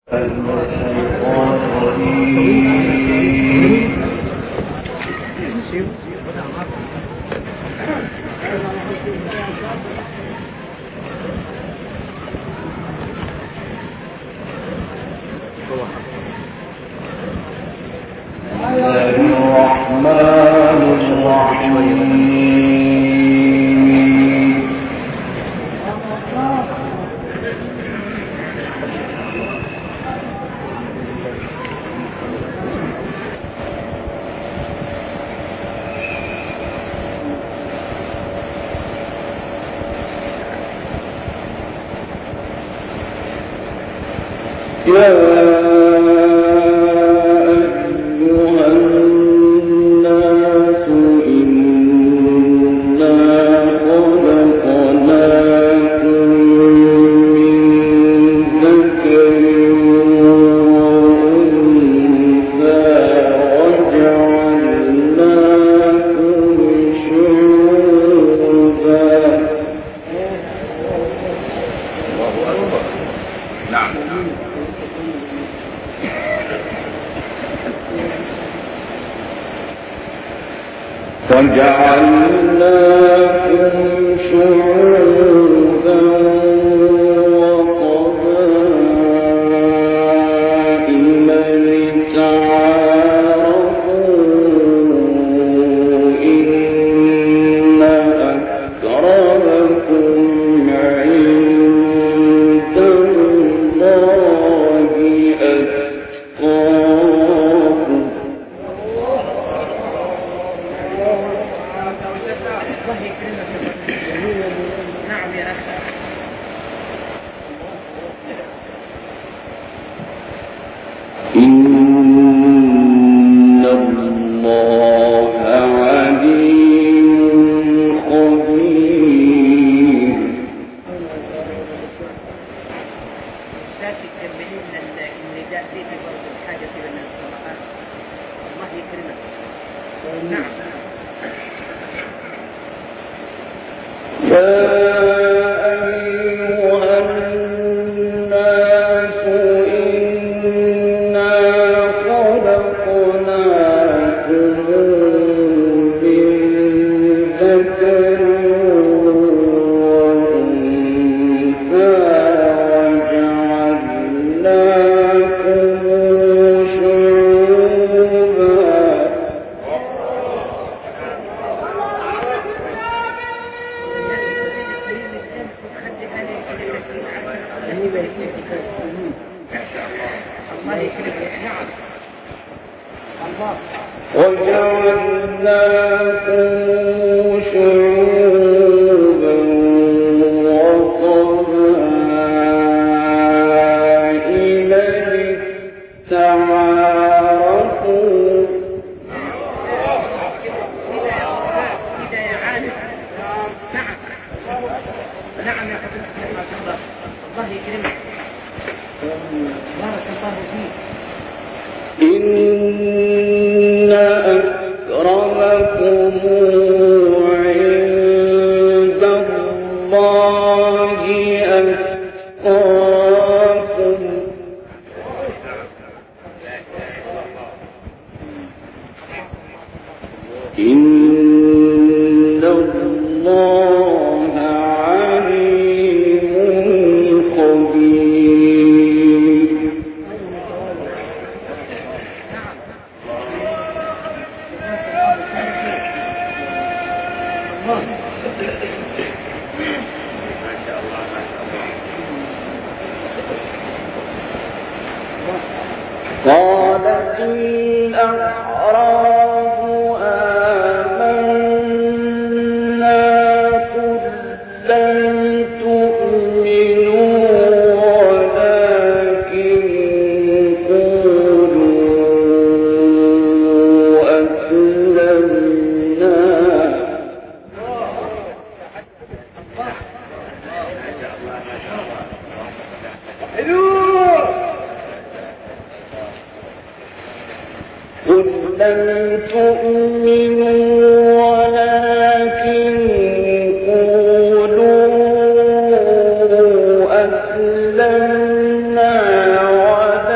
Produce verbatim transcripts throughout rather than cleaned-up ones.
أسلمنا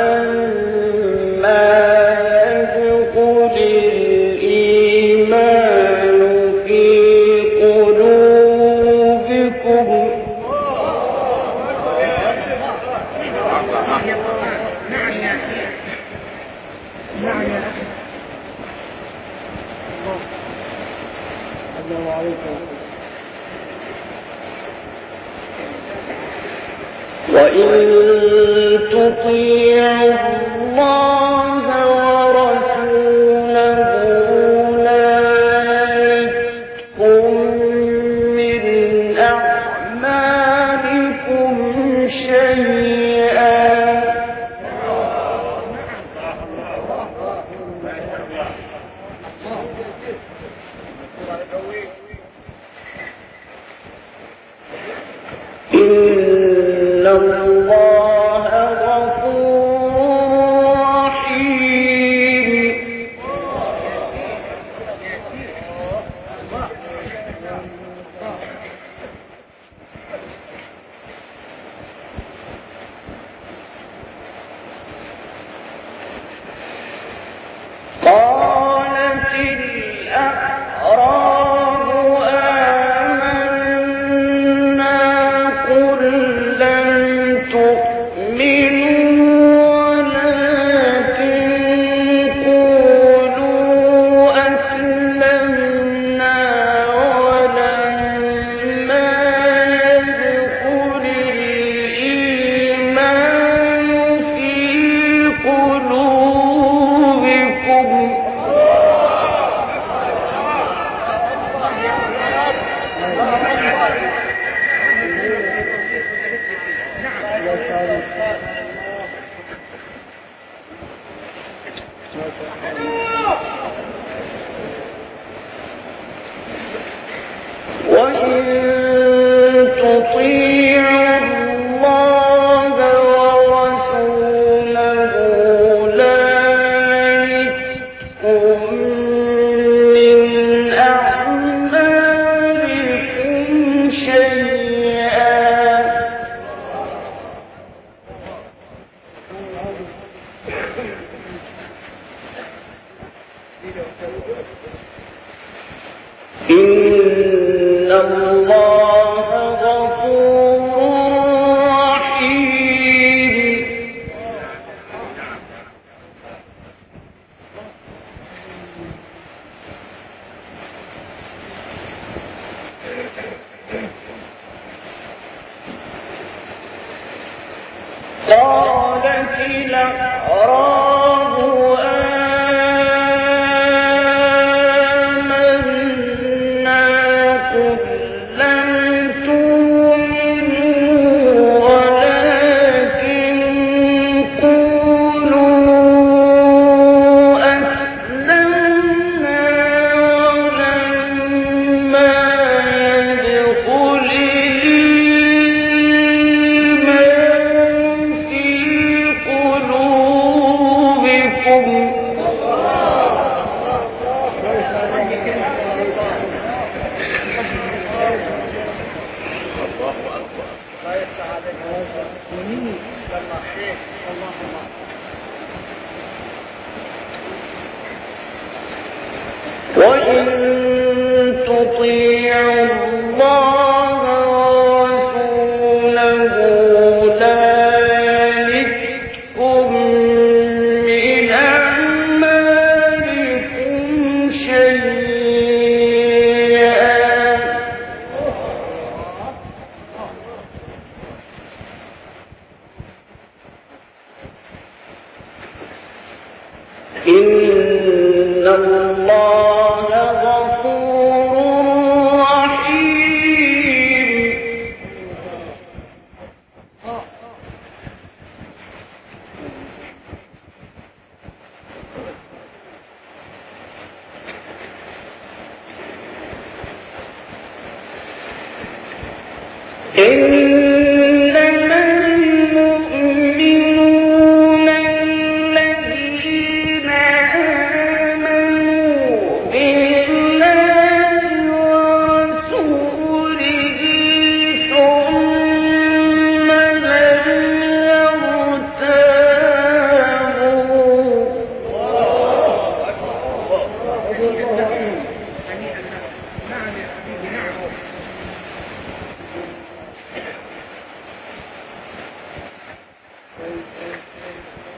نعم يا أخي، نعم يا أخي. السلام عليكم. وإن تطيعوا الله ورسوله لا يلدكم من أعمالكم شيئا. إن الله غفور رحيم. قالت الأعراب آمنا قل لم تؤمنوا ولكن قولوا أسلمنا ولما يدخل الإيمان في قلوبكم. وإن تطيعوا الله ورسوله لا يلدكم من أعمالكم شيئا. إن الله غفور رحيم. قالت الأعراب آمنا قل لم تؤمنوا ولكن قولوا أسلمنا ولما يدخل الإيمان في قلوبكم. وإن تطيعوا الله ورسوله لا يلدكم من أعمالكم شيئا. إن الله غفور رحيم. إنما المؤمنون الذين آمنوا بالله ورسوله ثم لم يرتابوا.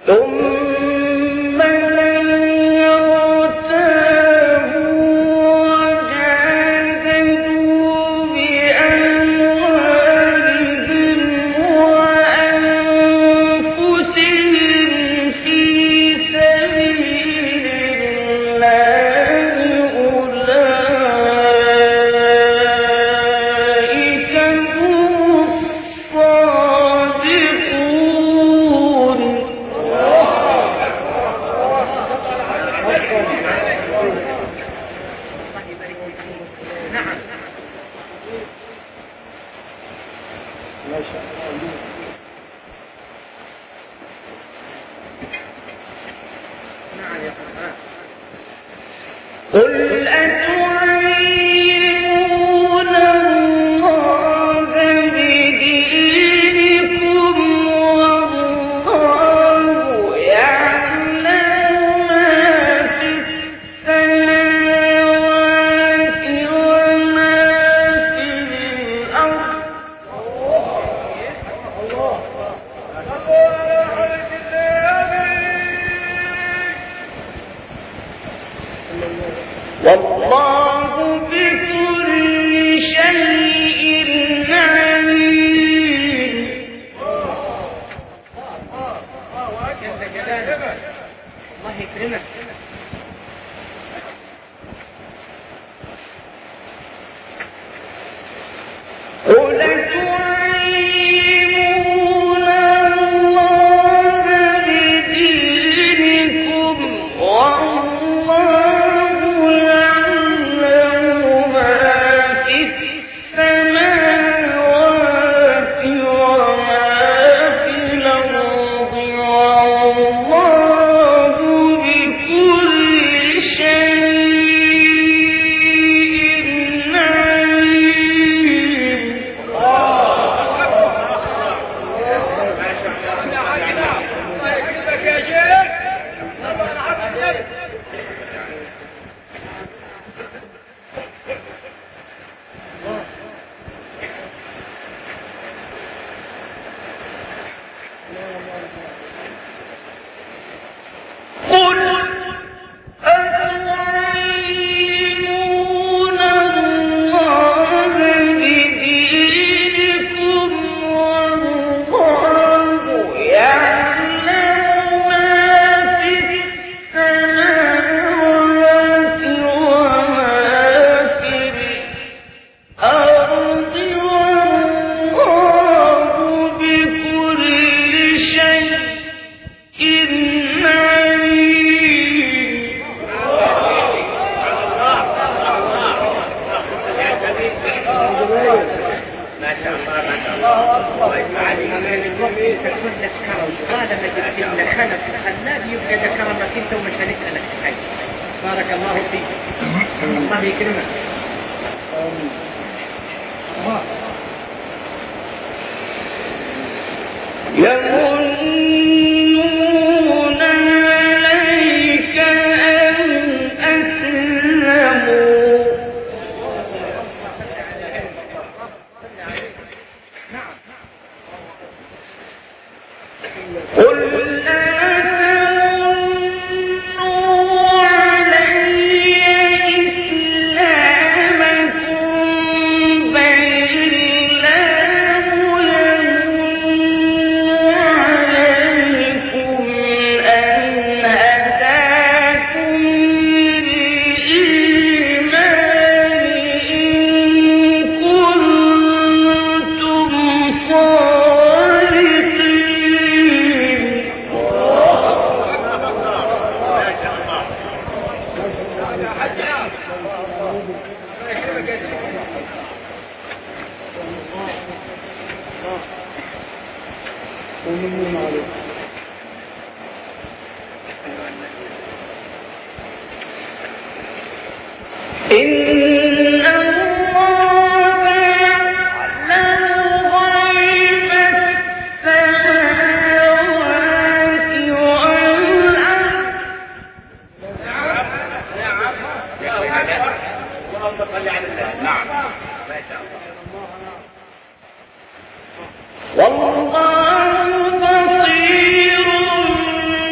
والله بصير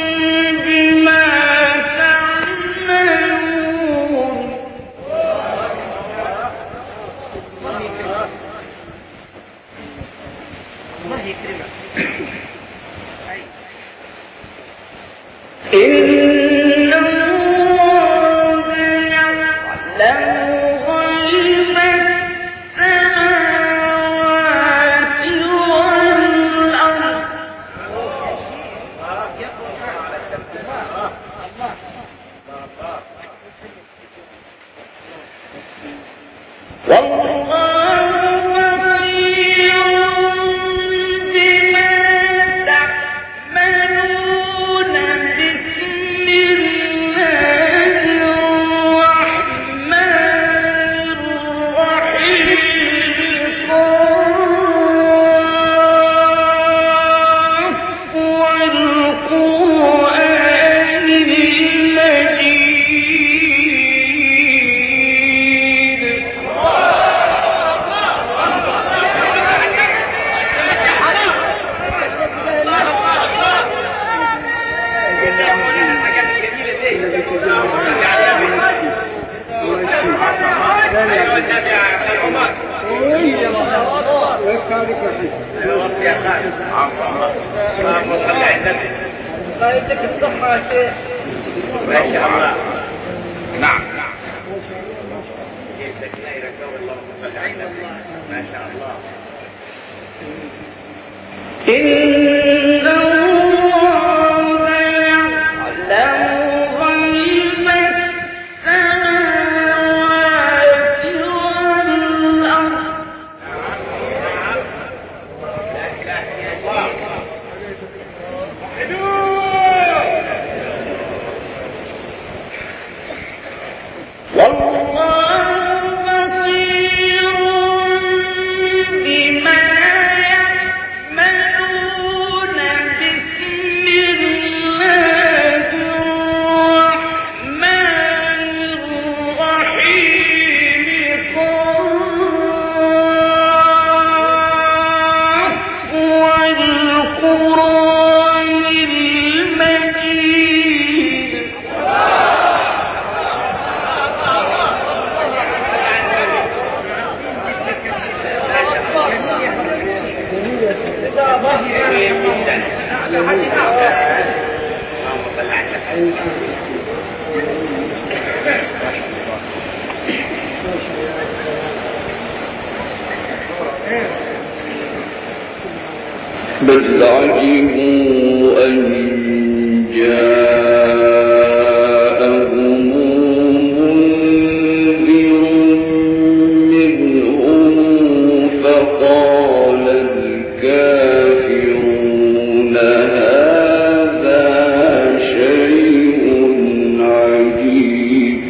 بل عجبوا أن جاءهم منذر منهم فقال الكافرون هذا شيء عجيب.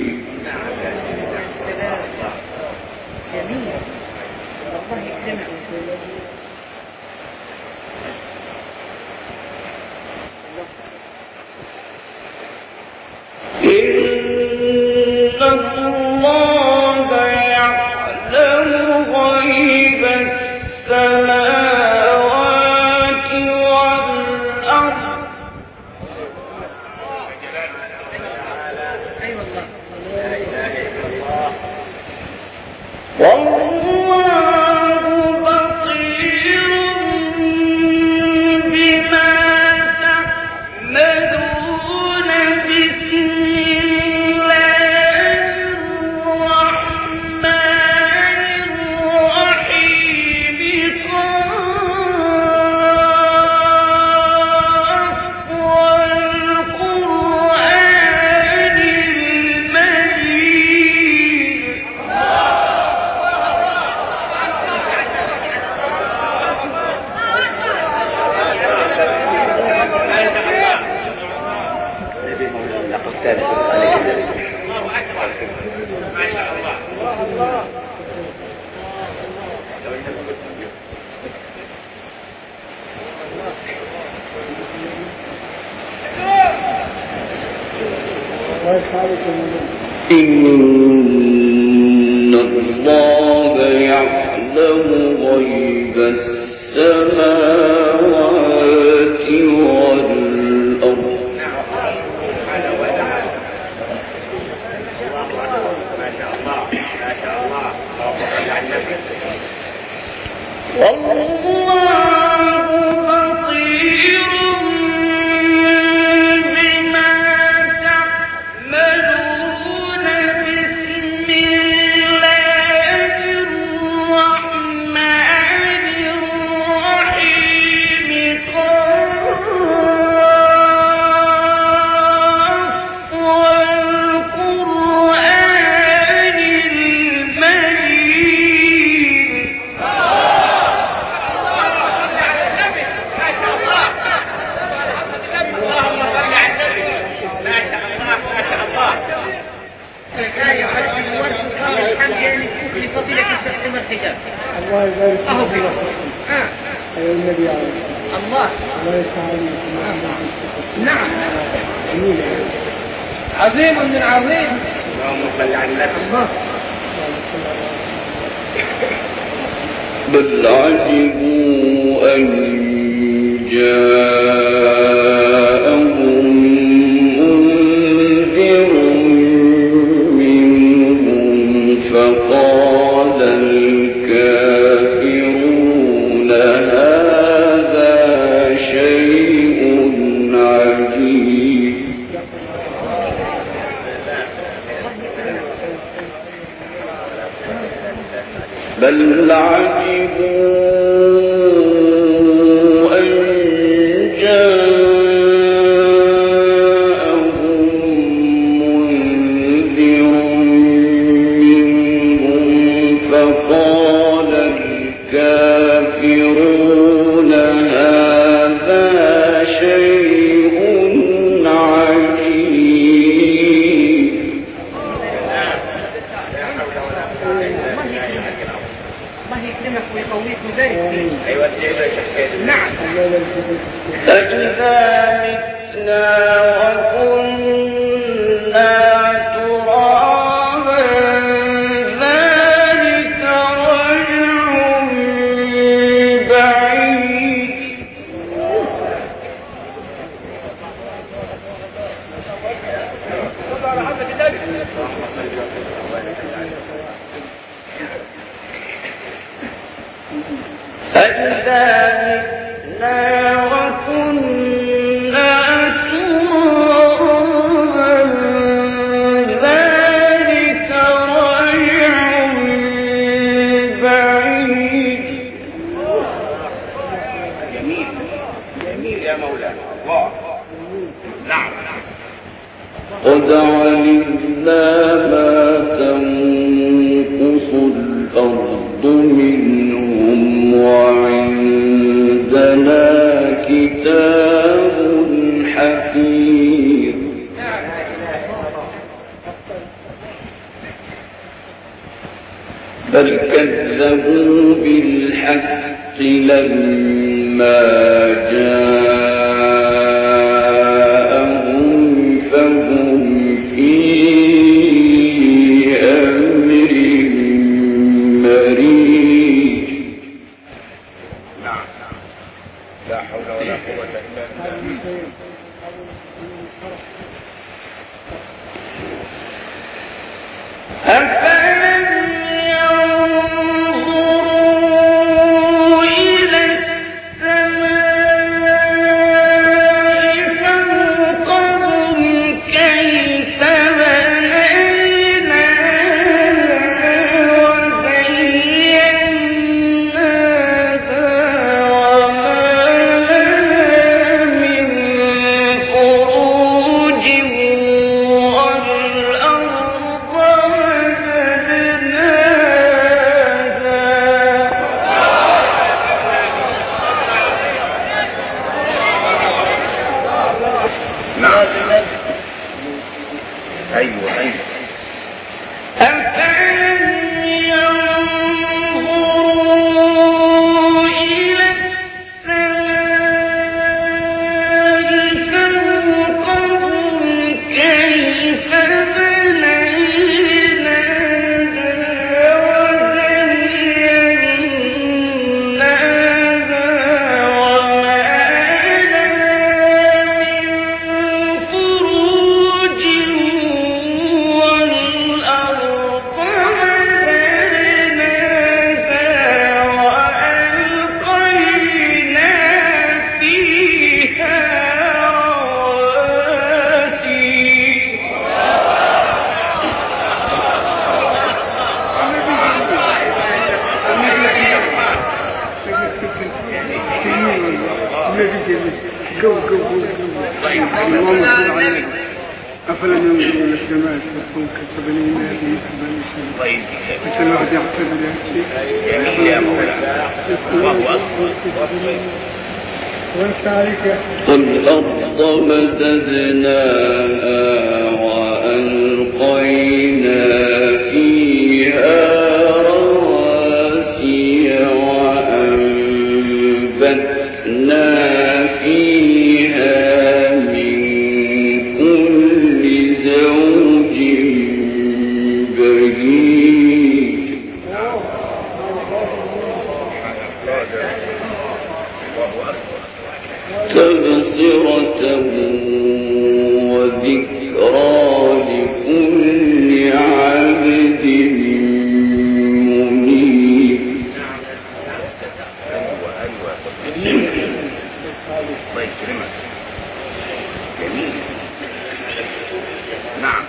إن الله يعلم غيب السماوات والأرض. ما شاء الله ما شاء الله. والله بصير بما لفضيلة الشيخ عمر حجاب. الله يبارك فيك. أهو فيك. آه. أيها النبي عليه الله. الله يسعدك. نعم. عظيم من عظيم. اللهم صل على النبي. الله. بل عجبوا أن جاءهم منذر منهم فقال الكافرون هذا شيء عجيب. بل عجبوا أن جاءهم منذر منهم فقال الكافرون هذا شيء عجيب. الله يكرمك ويقويك ويبارك فيك. أيوة نعم. أإذا متنا وكنا ترابا ذلك رجع بعيد. أإذا متنا وكنا ترابا ذلك رجع بعيد. جميل جميل يا مولانا الله. نعم. قد علمنا ما تنقص الأرض منهم وعندنا كتاب حفيظ. بل كذبوا بالحق لما جاءهم فهم في أمر مريج. نعم. لا حول ولا قوة إلا بالله. أفلم ينظروا إلى السماء فوقهم كيف بنيناها وزيناها وما لها من فروج والأرض أيوة أيوة. أفلم ينظروا إلى السماء فوقهم كيف بنيناها وزيناها وما لها من فروج والأرض مددناها وألقينا فيها رواسي. أفلم ينظروا إلى السماء فوقهم كيف بنيناها عشان الواحد يحسب والأرض مددناها وألقينا فيها وذكرى لكل عبد منيب. نعم.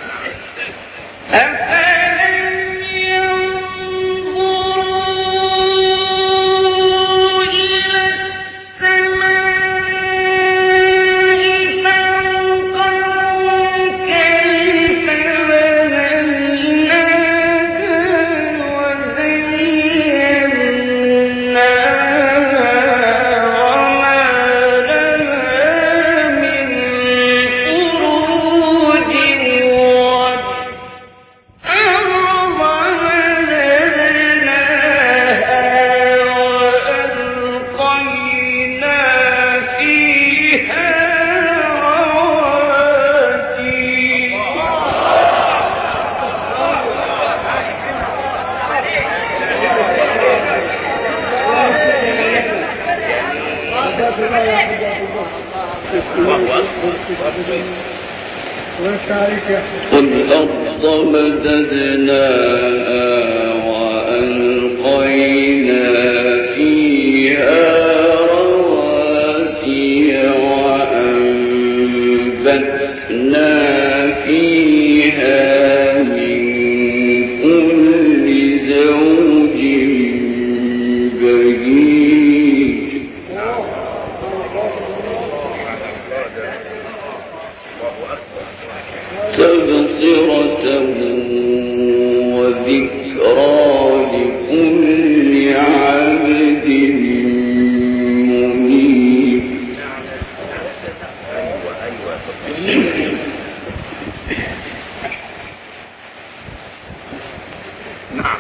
أفلم ينظروا إلى السماء فوقهم كيف بنيناها وزيناها وما لها من فروج والأرض مددناها وألقينا فيها رواسي وأنبتنا فيها من كل زوج بهيج. تبصرة وذكرى لكل عبد منيب. نعم.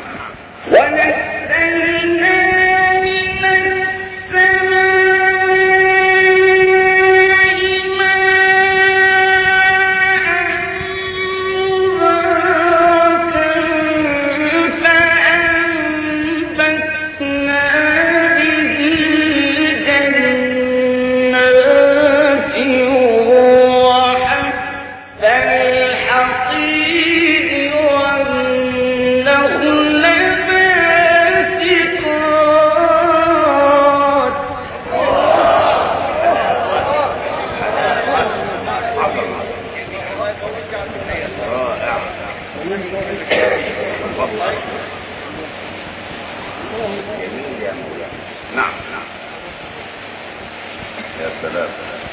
ونزلنا من السماء ماء مباركا فأنبتنا به جنات وحب الحصيد والنخل باسقات. رائع. جميل يا مولانا. نعم نعم. يا سلام.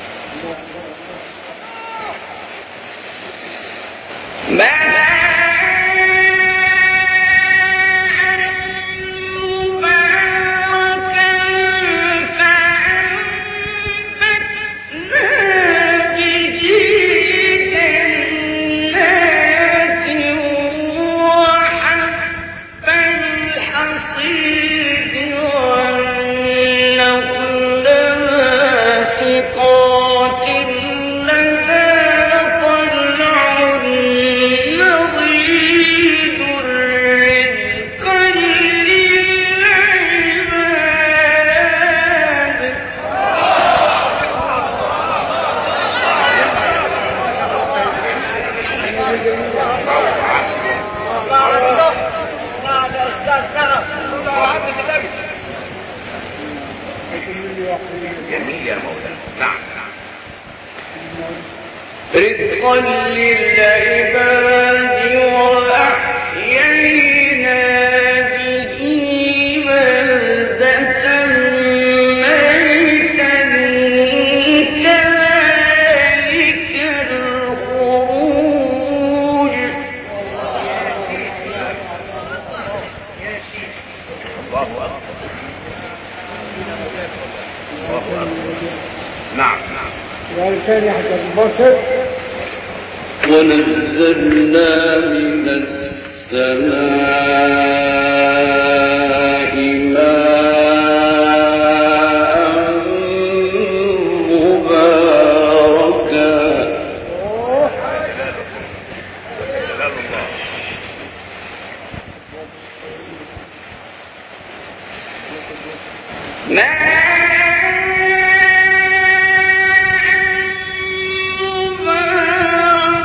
جميل يا مولانا. نعم نعم. رزقا للعباد وأحيينا به بلدة ميتا كذلك الخروج. الله أكبر. الله أكبر. نعم نعم. ونزلنا من السماء ماء مباركا ماء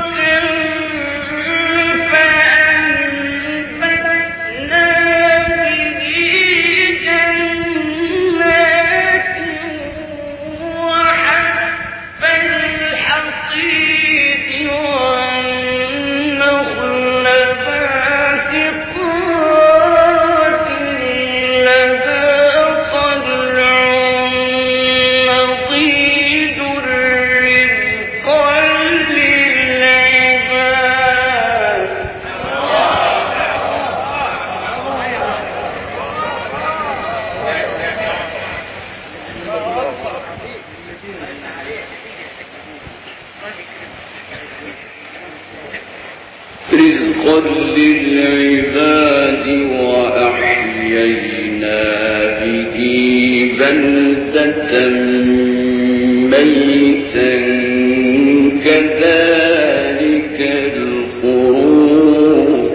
رزقا للعباد وأحيينا به بلدة ميتا كذلك الخروج.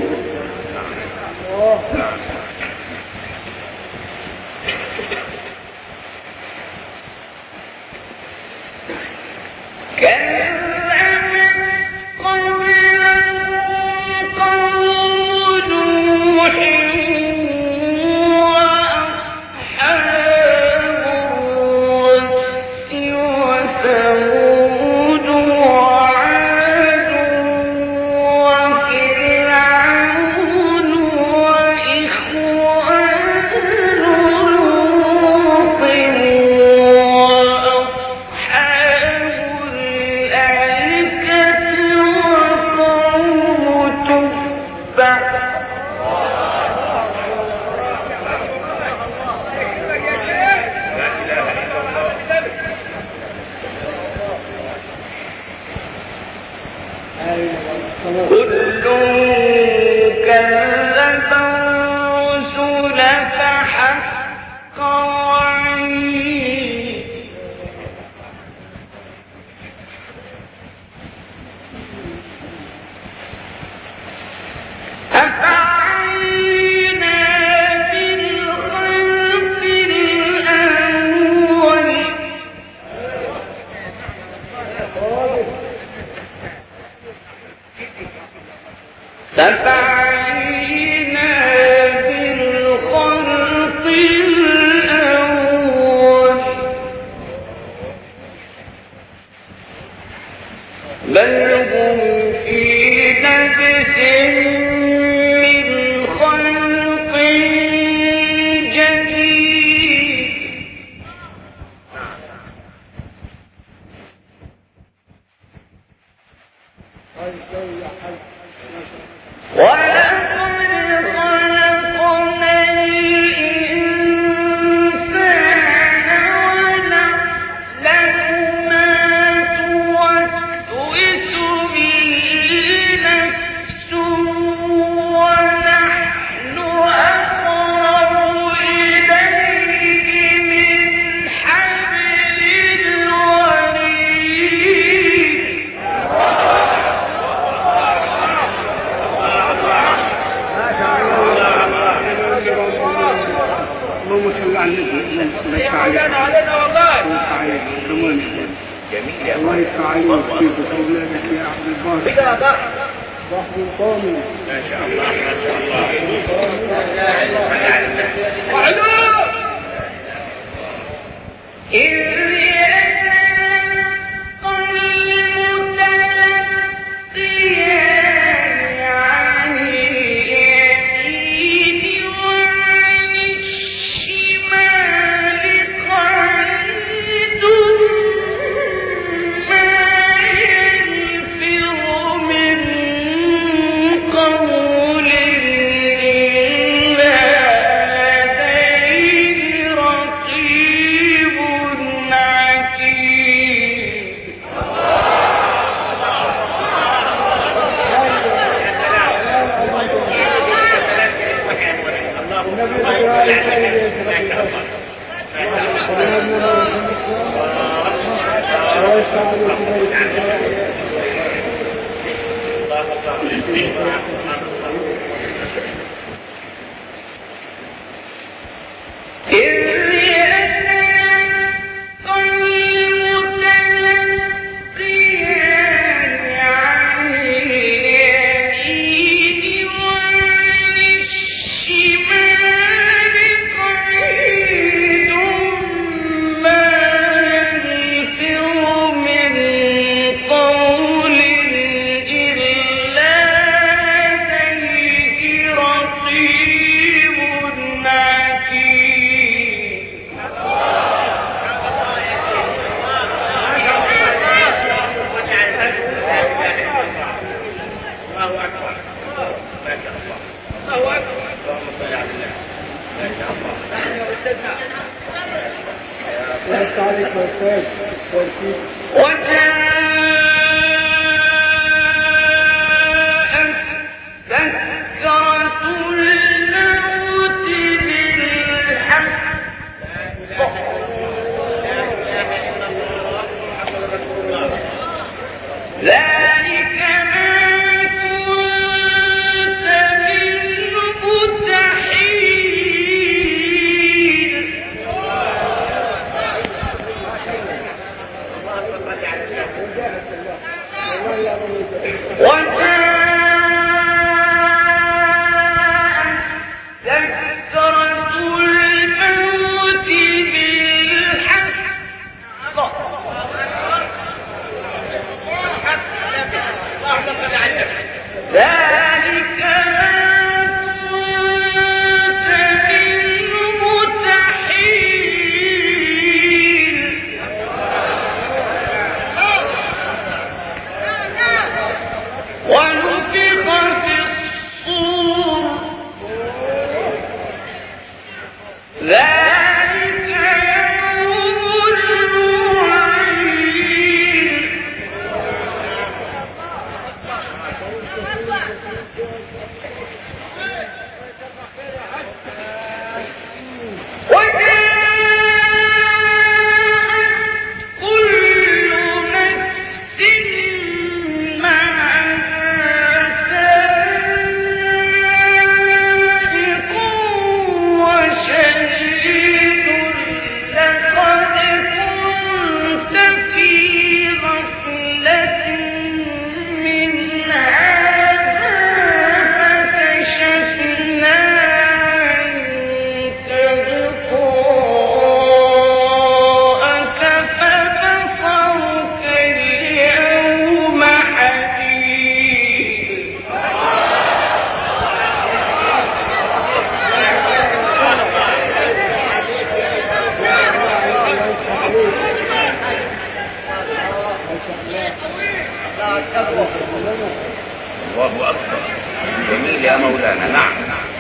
وجاءت الله أكبر. جميل يا مولانا. نعم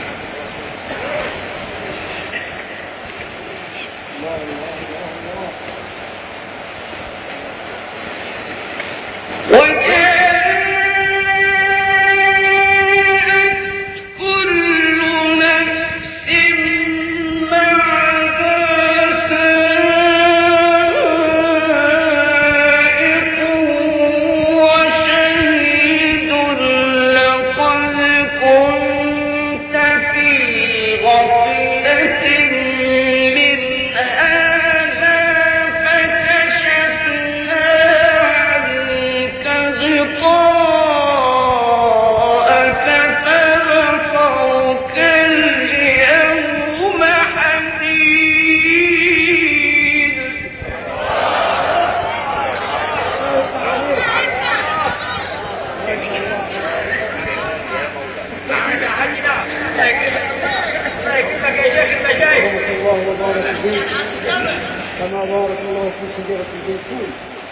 كما بارك الله في شجرة الزيتون.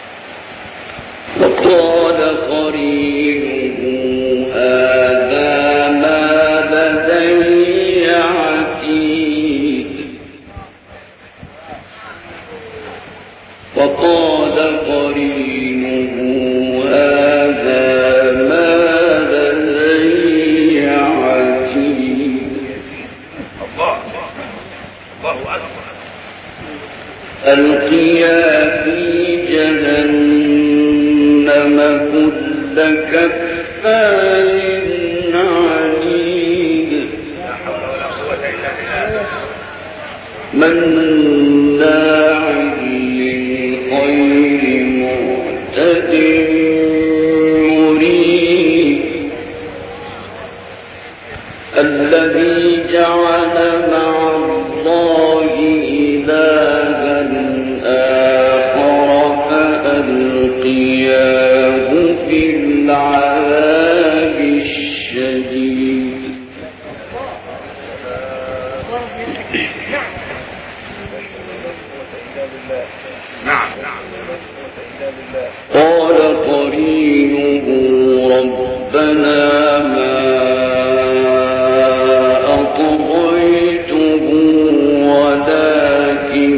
وقال قرينه هذا ما لدي عتيد. وقال قرينه هذا ما لدي عتيد. الله الله أكبر. ألقيا في جهنم كل كفار عنيد مناع للخير معتد مريب الذي جعل مع الله إلها آخر فألقياه في العذاب الشديد. نعم قال قرينه ربنا ما أطغيته ولكن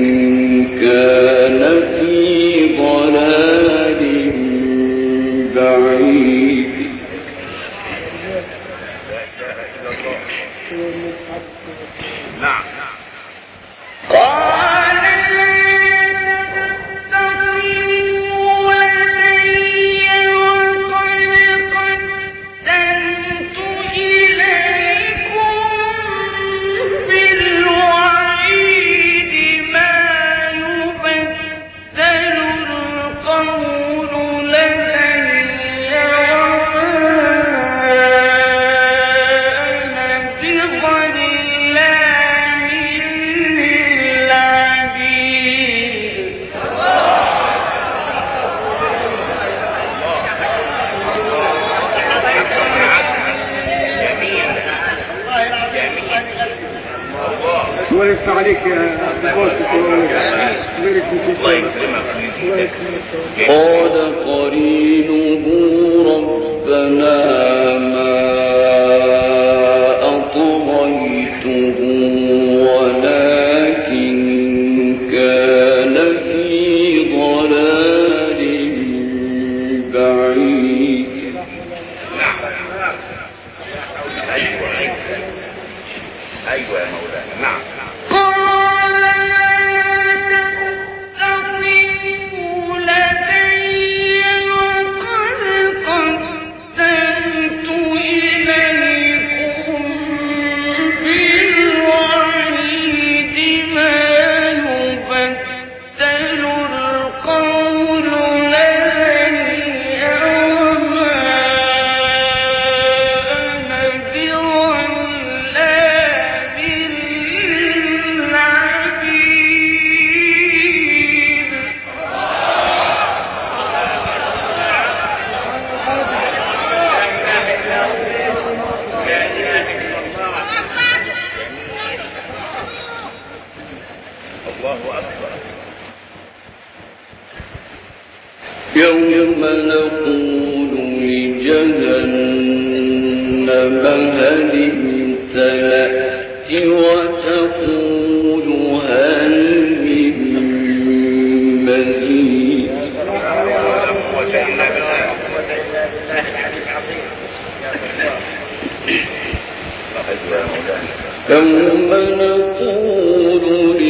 كان في ضلال بعيد. نعم قال الله يفتح عليك يا باسط. الله يكرمك. قال قرينه ربنا ما أطغيته ولكن كان في ضلال بعيد. ايوه ايوه يا مولانا. نعم يوم نقول لجهنم هل امتلأت وتقول هل من مزيد. يوم نقول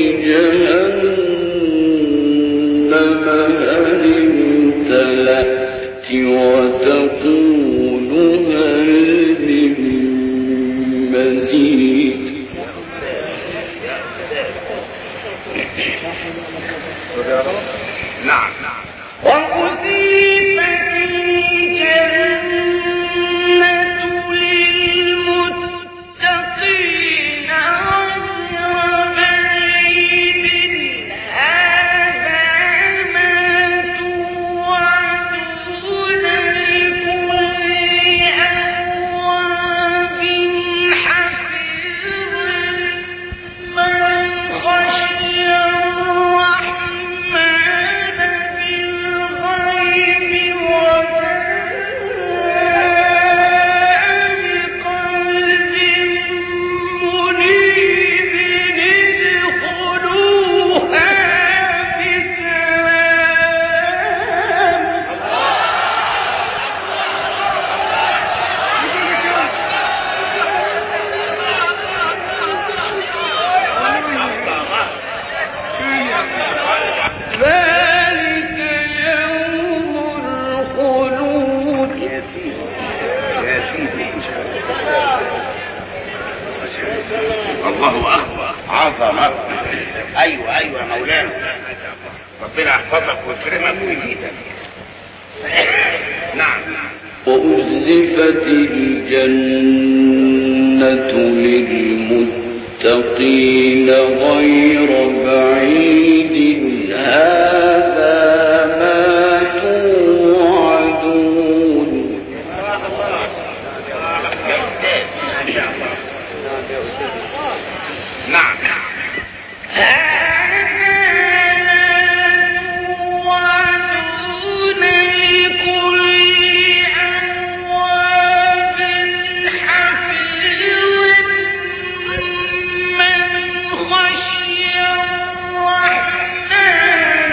لجهنم هل امتلأت وتقول هل من مزيد. نعم وأزيفت الجنة للمتقين غير بعيد هذا ما توعدون لكل أواب حفيظ من خشي الرحمن بالغيب وجاء بقلب منيب ادخلوها بسلام. ذلك يوم الخلود. يا سيدي الله اكبر. عظمه. ايوه ايوه مولانا. ربنا يحفظك ويكرمك ويزيدك. نعم وأزلفت الجنة للمتقين غير بعيد هذا ما توعدون. نعم توعدون لكل أواب حفيظ من خشي الرحمن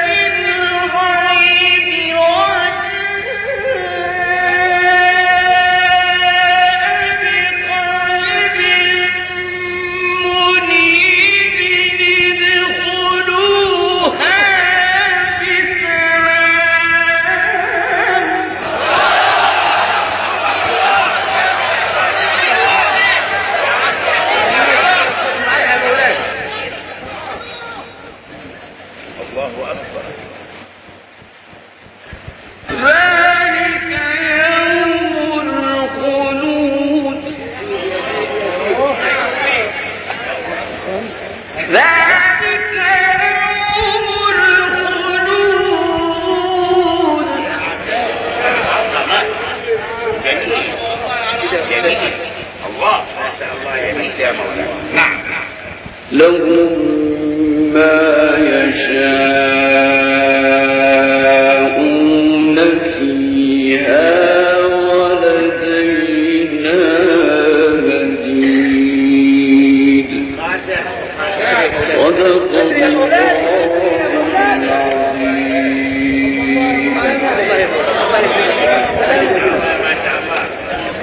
بالغيب وجاء بقلب منيب ادخلوها الله اكبر. ذلك يوم الخلود. ذلك يوم الخلود. جميل جميل. الله ما شاء الله جميل يا مولانا. نعم لهم ما يشاءون فيها ولدينا مزيد. صدق الله